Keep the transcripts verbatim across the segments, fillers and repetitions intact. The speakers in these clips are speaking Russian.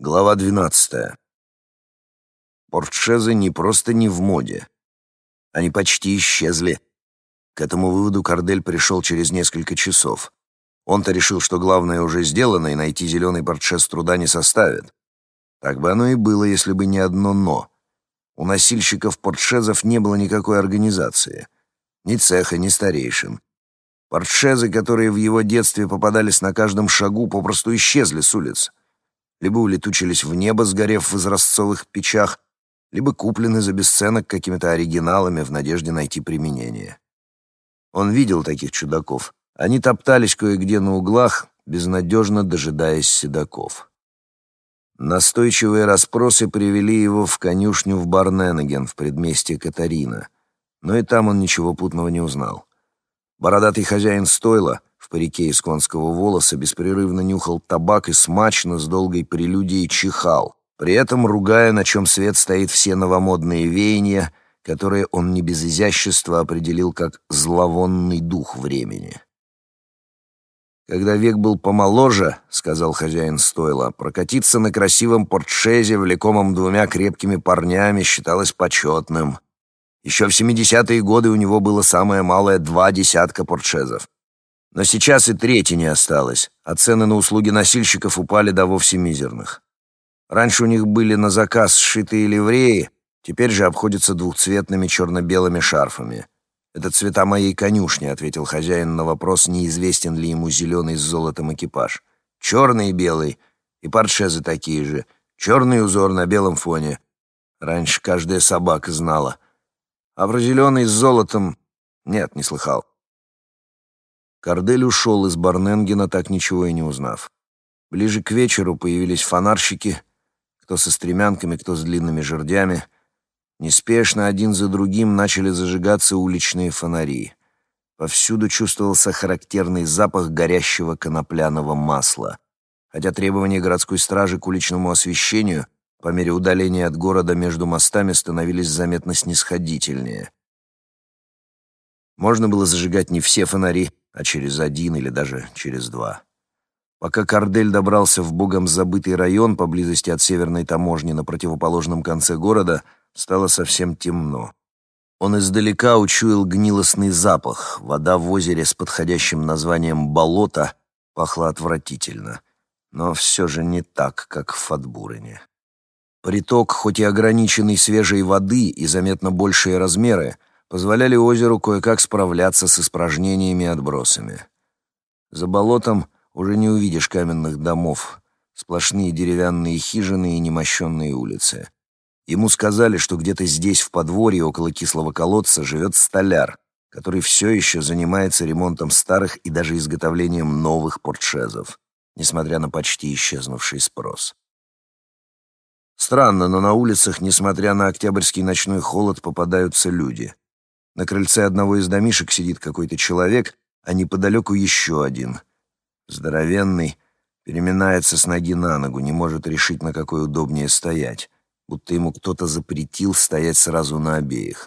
Глава двенадцатая. Портшезы не просто не в моде. Они почти исчезли. К этому выводу Кордель пришел через несколько часов. Он-то решил, что главное уже сделано, и найти зеленый портшез труда не составит. Так бы оно и было, если бы не одно «но». У носильщиков портшезов не было никакой организации. Ни цеха, ни старейшин. Портшезы, которые в его детстве попадались на каждом шагу, попросту исчезли с улиц. Либо улетучились в небо, сгорев в изразцовых печах, либо куплены за бесценок какими-то оригиналами в надежде найти применение. Он видел таких чудаков. Они топтались кое-где на углах, безнадежно дожидаясь седаков. Настойчивые расспросы привели его в конюшню в Барненеген, в предместье Катарина. Но и там он ничего путного не узнал. Бородатый хозяин стойла в парике из конского волоса беспрерывно нюхал табак и смачно с долгой прелюдией чихал, при этом ругая, на чем свет стоит все новомодные веяния, которые он не без изящества определил как «зловонный дух времени». «Когда век был помоложе, — сказал хозяин стойла, — прокатиться на красивом портшезе, влекомом двумя крепкими парнями, считалось почетным. Еще в семидесятые годы у него было самое малое два десятка портшезов. Но сейчас и трети не осталось, а цены на услуги носильщиков упали до вовсе мизерных. Раньше у них были на заказ сшитые ливреи, теперь же обходятся двухцветными черно-белыми шарфами. «Это цвета моей конюшни», — ответил хозяин на вопрос, неизвестен ли ему зеленый с золотом экипаж. «Черный и белый, и портшезы такие же. Черный узор на белом фоне. Раньше каждая собака знала. А про зеленый с золотом нет, не слыхал». Кордель ушел из Барненгена, так ничего и не узнав. Ближе к вечеру появились фонарщики, кто со стремянками, кто с длинными жердями. Неспешно один за другим начали зажигаться уличные фонари. Повсюду чувствовался характерный запах горящего конопляного масла, хотя требования городской стражи к уличному освещению по мере удаления от города между мостами становились заметно снисходительнее. Можно было зажигать не все фонари, а через один или даже через два. Пока Кордель добрался в богом забытый район поблизости от северной таможни на противоположном конце города, стало совсем темно. Он издалека учуял гнилостный запах. Вода в озере с подходящим названием «болото» пахла отвратительно, но все же не так, как в Фатбурене. Приток, хоть и ограниченный свежей воды и заметно большие размеры, позволяли озеру кое-как справляться с испражнениями и отбросами. За болотом уже не увидишь каменных домов, сплошные деревянные хижины и немощенные улицы. Ему сказали, что где-то здесь, в подворье, около кислого колодца, живет столяр, который все еще занимается ремонтом старых и даже изготовлением новых портшезов, несмотря на почти исчезнувший спрос. Странно, но на улицах, несмотря на октябрьский ночной холод, попадаются люди. На крыльце одного из домишек сидит какой-то человек, а неподалеку еще один. Здоровенный, переминается с ноги на ногу, не может решить, на какой удобнее стоять, будто ему кто-то запретил стоять сразу на обеих.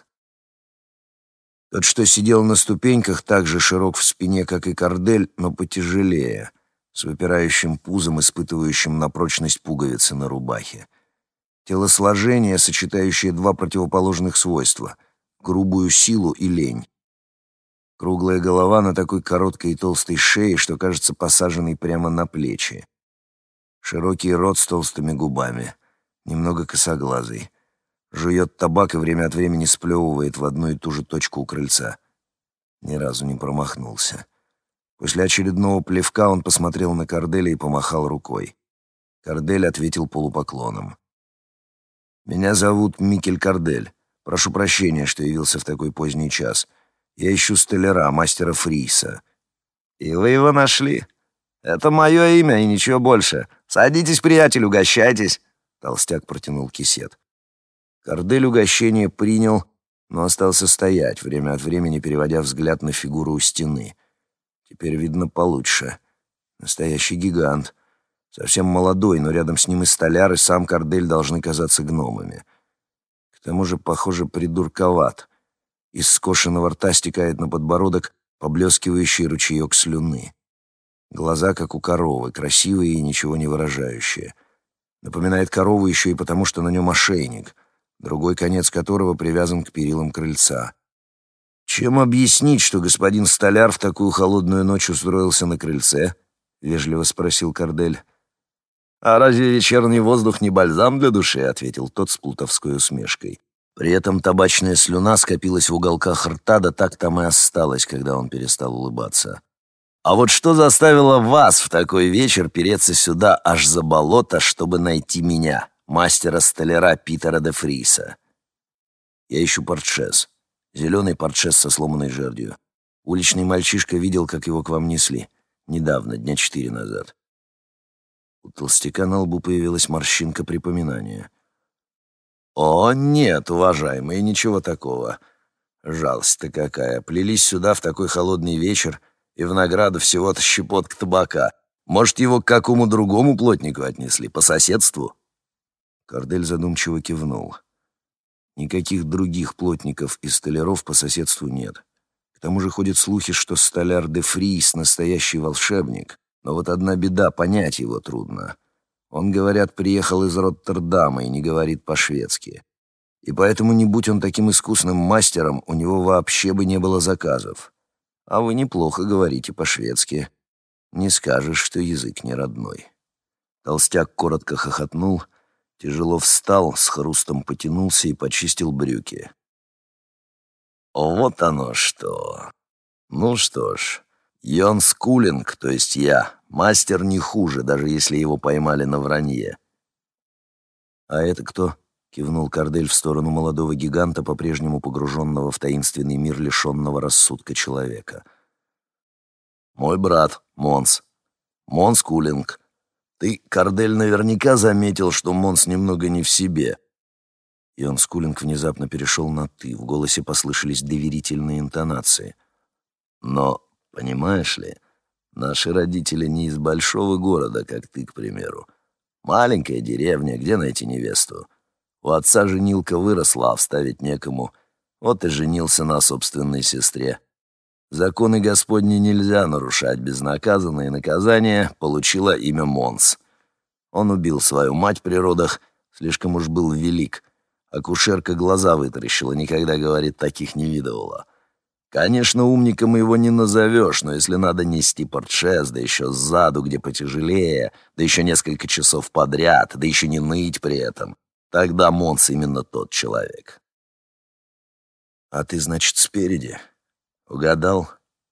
Тот, что сидел на ступеньках, так же широк в спине, как и Кордель, но потяжелее, с выпирающим пузом, испытывающим на прочность пуговицы на рубахе. Телосложение, сочетающее два противоположных свойства — грубую силу и лень. Круглая голова на такой короткой и толстой шее, что кажется посаженной прямо на плечи. Широкий рот с толстыми губами, немного косоглазый. Жует табак и время от времени сплевывает в одну и ту же точку у крыльца. Ни разу не промахнулся. После очередного плевка он посмотрел на Корделя и помахал рукой. Кордель ответил полупоклоном. «Меня зовут Микель Кордель. Прошу прощения, что явился в такой поздний час. Я ищу столяра, мастера Фриса». «И вы его нашли? Это мое имя и ничего больше. Садитесь, приятель, угощайтесь». Толстяк протянул кисет. Кордель угощение принял, но остался стоять, время от времени переводя взгляд на фигуру у стены. Теперь видно получше. Настоящий гигант. Совсем молодой, но рядом с ним и столяр, и сам Кордель должны казаться гномами. К тому же, похоже, придурковат. Из скошенного рта стекает на подбородок поблескивающий ручеек слюны. Глаза, как у коровы, красивые и ничего не выражающие. Напоминает корову еще и потому, что на нем ошейник, другой конец которого привязан к перилам крыльца. «Чем объяснить, что господин столяр в такую холодную ночь устроился на крыльце?» — вежливо спросил Кордель. «А разве вечерний воздух не бальзам для души?» — ответил тот с плутовской усмешкой. При этом табачная слюна скопилась в уголках рта, да так там и осталась, когда он перестал улыбаться. «А вот что заставило вас в такой вечер переться сюда аж за болото, чтобы найти меня, мастера-столяра Питера де Фриса?» «Я ищу портшес. Зеленый портшес со сломанной жердью. Уличный мальчишка видел, как его к вам несли. Недавно, дня четыре назад». У толстяка на лбу появилась морщинка припоминания. «О, нет, уважаемый, ничего такого. Жалость-то какая. Плелись сюда в такой холодный вечер, и в награду всего-то щепотка табака. Может, его к какому другому плотнику отнесли, по соседству?» Кордель задумчиво кивнул. Никаких других плотников и столяров по соседству нет. К тому же ходят слухи, что столяр де Фрис — настоящий волшебник. Но вот одна беда — понять его трудно. Он, говорят, приехал из Роттердама и не говорит по-шведски. И поэтому, не будь он таким искусным мастером, у него вообще бы не было заказов. А вы неплохо говорите по-шведски. Не скажешь, что язык не родной». Толстяк коротко хохотнул, тяжело встал, с хрустом потянулся и почистил брюки. «Вот оно что! Ну что ж, Йон Скулинг, то есть я, мастер не хуже, даже если его поймали на вранье». «А это кто?» — кивнул Кордель в сторону молодого гиганта, по-прежнему погруженного в таинственный мир лишенного рассудка человека. «Мой брат, Монс. Монс Кулинг. Ты, Кордель, наверняка заметил, что Монс немного не в себе». Йон Скулинг внезапно перешел на «ты», в голосе послышались доверительные интонации. «Но, понимаешь ли, наши родители не из большого города, как ты, к примеру. Маленькая деревня, где найти невесту? У отца женилка выросла, а вставить некому. Вот и женился на собственной сестре. Законы Господни нельзя нарушать безнаказанно, и наказание получило имя Монс. Он убил свою мать при родах, слишком уж был велик. Акушерка глаза вытаращила, никогда, говорит, таких не видывала. Конечно, умником его не назовешь, но если надо нести портшес, да еще сзаду, где потяжелее, да еще несколько часов подряд, да еще не ныть при этом, тогда Монс именно тот человек». «А ты, значит, спереди? Угадал?»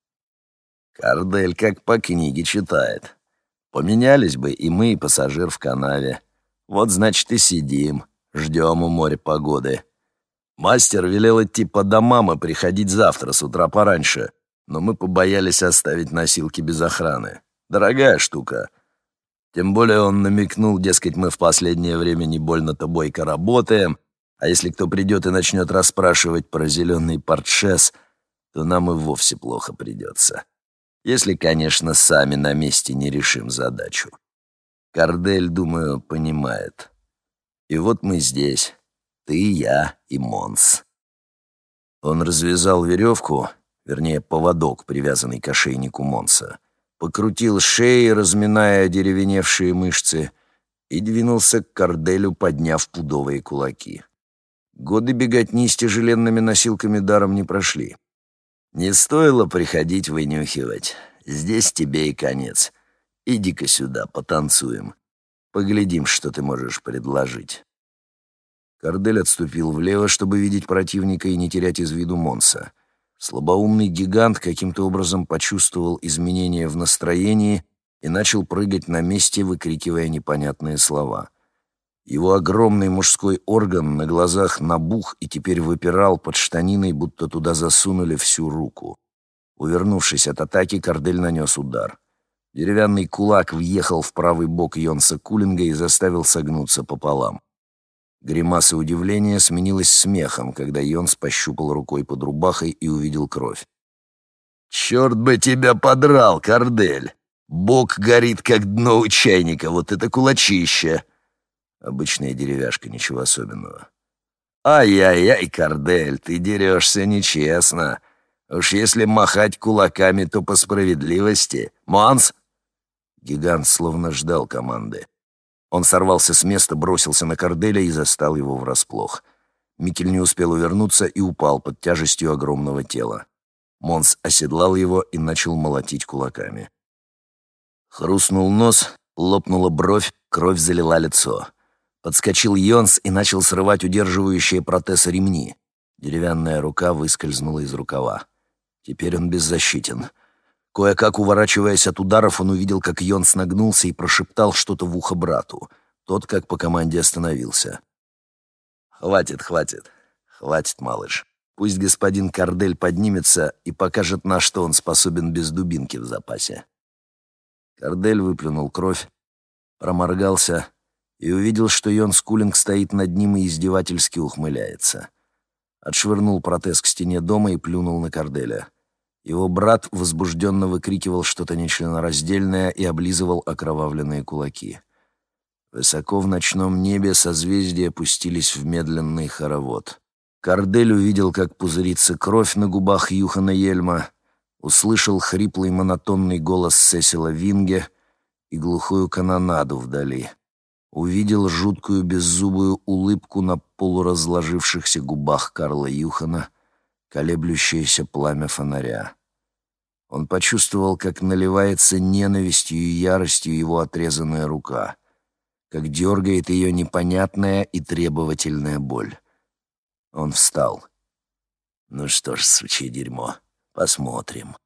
Кордель как по книге читает. Поменялись бы и мы, и пассажир в канаве. Вот, значит, и сидим, ждем у моря погоды. Мастер велел идти по домам и приходить завтра с утра пораньше, но мы побоялись оставить носилки без охраны. Дорогая штука. Тем более он намекнул, дескать, мы в последнее время не больно-то бойко работаем, а если кто придет и начнет расспрашивать про зеленый портшес, то нам и вовсе плохо придется. Если, конечно, сами на месте не решим задачу. Кордель, думаю, понимает. И вот мы здесь. Ты, я и Монс». Он развязал веревку, вернее, поводок, привязанный к ошейнику Монса, покрутил шеей, разминая одеревеневшие мышцы, и двинулся к Корделю, подняв пудовые кулаки. Годы беготни с тяжеленными носилками даром не прошли. «Не стоило приходить вынюхивать. Здесь тебе и конец. Иди-ка сюда, потанцуем. Поглядим, что ты можешь предложить». Кордель отступил влево, чтобы видеть противника и не терять из виду Монса. Слабоумный гигант каким-то образом почувствовал изменения в настроении и начал прыгать на месте, выкрикивая непонятные слова. Его огромный мужской орган на глазах набух и теперь выпирал под штаниной, будто туда засунули всю руку. Увернувшись от атаки, Кордель нанес удар. Деревянный кулак въехал в правый бок Йонса Кулинга и заставил согнуться пополам. Гримаса удивления сменилась смехом, когда Йонс пощупал рукой под рубахой и увидел кровь. «Черт бы тебя подрал, Кордель! Бок горит, как дно у чайника, вот это кулачище!» Обычная деревяшка, ничего особенного. «Ай-яй-яй, Кордель, ты дерешься нечестно. Уж если махать кулаками, то по справедливости. Монс!» Гигант словно ждал команды. Он сорвался с места, бросился на Карделя и застал его врасплох. Микель не успел увернуться и упал под тяжестью огромного тела. Монс оседлал его и начал молотить кулаками. Хрустнул нос, лопнула бровь, кровь залила лицо. Подскочил Йонс и начал срывать удерживающие протез ремни. Деревянная рука выскользнула из рукава. Теперь он беззащитен. Кое-как уворачиваясь от ударов, он увидел, как Йонс нагнулся и прошептал что-то в ухо брату. Тот, как по команде, остановился. «Хватит, хватит, хватит, малыш. Пусть господин Кардель поднимется и покажет, на что он способен без дубинки в запасе». Кардель выплюнул кровь, проморгался и увидел, что Йонс Кулинг стоит над ним и издевательски ухмыляется. Отшвырнул протез к стене дома и плюнул на Карделя. Его брат возбужденно выкрикивал что-то нечленораздельное и облизывал окровавленные кулаки. Высоко в ночном небе созвездия опустились в медленный хоровод. Кардель увидел, как пузырится кровь на губах Юхана Йельма, услышал хриплый монотонный голос Сесила Винге и глухую канонаду вдали. Увидел жуткую беззубую улыбку на полуразложившихся губах Карла Юхана, колеблющееся пламя фонаря. Он почувствовал, как наливается ненавистью и яростью его отрезанная рука, как дергает ее непонятная и требовательная боль. Он встал. «Ну что ж, сучье дерьмо, посмотрим».